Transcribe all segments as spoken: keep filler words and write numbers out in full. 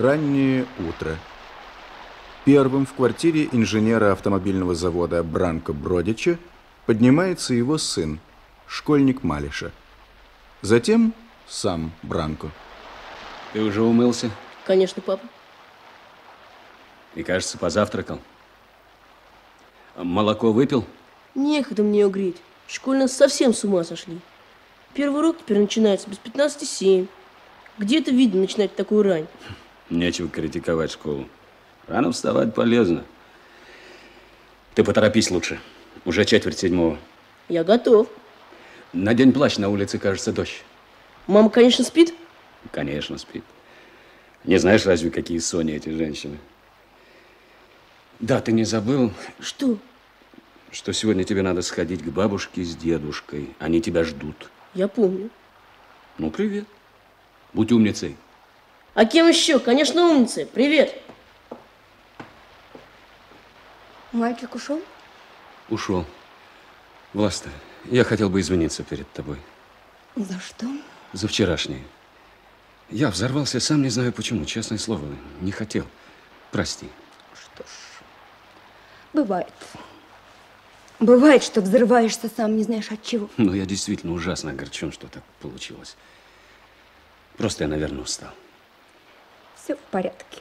Раннее утро. Первым в квартире инженера автомобильного завода Бранко Бродича поднимается его сын, школьник Малиша. Затем сам Бранко. Ты уже умылся? Конечно, папа. И, кажется, позавтракал. Молоко выпил? Некогда мне его греть. В школе нас совсем с ума сошли. Первый урок теперь начинается без пятнадцати семь. Где это видно начинать в такую рань? Нечего критиковать школу. Рано вставать полезно. Ты поторопись лучше. Уже четверть седьмого. Я готов. Надень плащ, на улице, кажется, дождь. Мама, конечно, спит? Конечно, спит. Не знаешь, разве какие сони эти женщины? Да, ты не забыл? Что? Что сегодня тебе надо сходить к бабушке с дедушкой. Они тебя ждут. Я помню. Ну, привет. Будь умницей. А кем еще? Конечно, умницей. Привет. Мальчик ушел? Ушел. Власта, я хотел бы извиниться перед тобой. За что? За вчерашнее. Я взорвался, сам не знаю почему, честное слово, не хотел. Прости. Что ж, бывает. Бывает, что взрываешься сам, не знаешь от чего. Но я действительно ужасно огорчен, что так получилось. Просто я, наверное, устал. Все в порядке.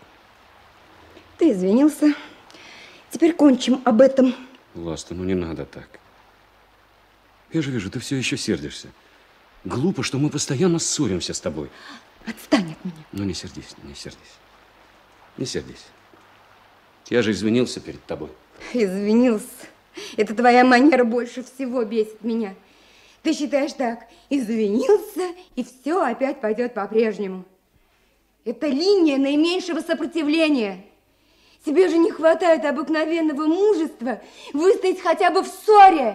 Ты извинился. Теперь кончим об этом. Власта, ну не надо так. Я же вижу, ты все еще сердишься. Глупо, что мы постоянно ссоримся с тобой. Отстань от меня. Ну не сердись, не сердись. Не сердись. Я же извинился перед тобой. Извинился. Это твоя манера больше всего бесит меня. Ты считаешь так, извинился, и все опять пойдет по-прежнему. Это линия наименьшего сопротивления. Тебе же не хватает обыкновенного мужества выстоять хотя бы в ссоре.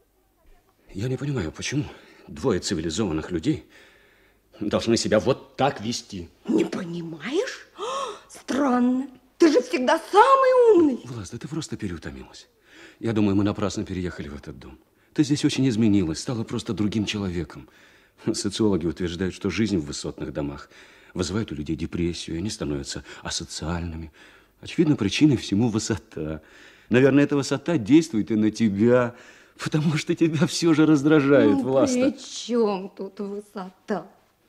Я не понимаю, почему двое цивилизованных людей должны себя вот так вести. Не понимаешь? Странно. Ты же всегда самый умный. Власта, ты просто переутомилась. Я думаю, мы напрасно переехали в этот дом. Ты здесь очень изменилась, стала просто другим человеком. Социологи утверждают, что жизнь в высотных домах вызывает у людей депрессию, и они становятся асоциальными. Очевидно, причиной всему высота. Наверное, эта высота действует и на тебя, потому что тебя все же раздражает, ну, Власта. При чем тут высота?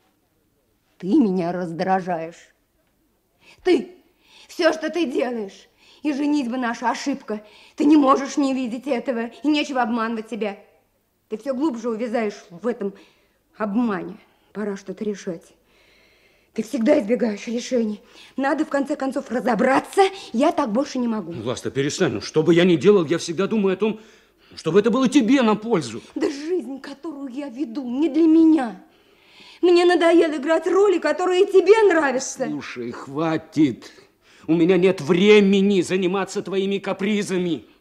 Ты меня раздражаешь. Ты, все, что ты делаешь, и женитьба наша ошибка. Ты не можешь не видеть этого, и нечего обманывать себя. Ты все глубже увязаешь в этом обмане. Пора что-то решать. Ты всегда избегаешь решений. Надо, в конце концов, разобраться. Я так больше не могу. Власта, перестань. Ну, что бы я ни делал, я всегда думаю о том, чтобы это было тебе на пользу. Да жизнь, которую я веду, не для меня. Мне надоело играть роли, которые тебе нравятся. Слушай, хватит. У меня нет времени заниматься твоими капризами.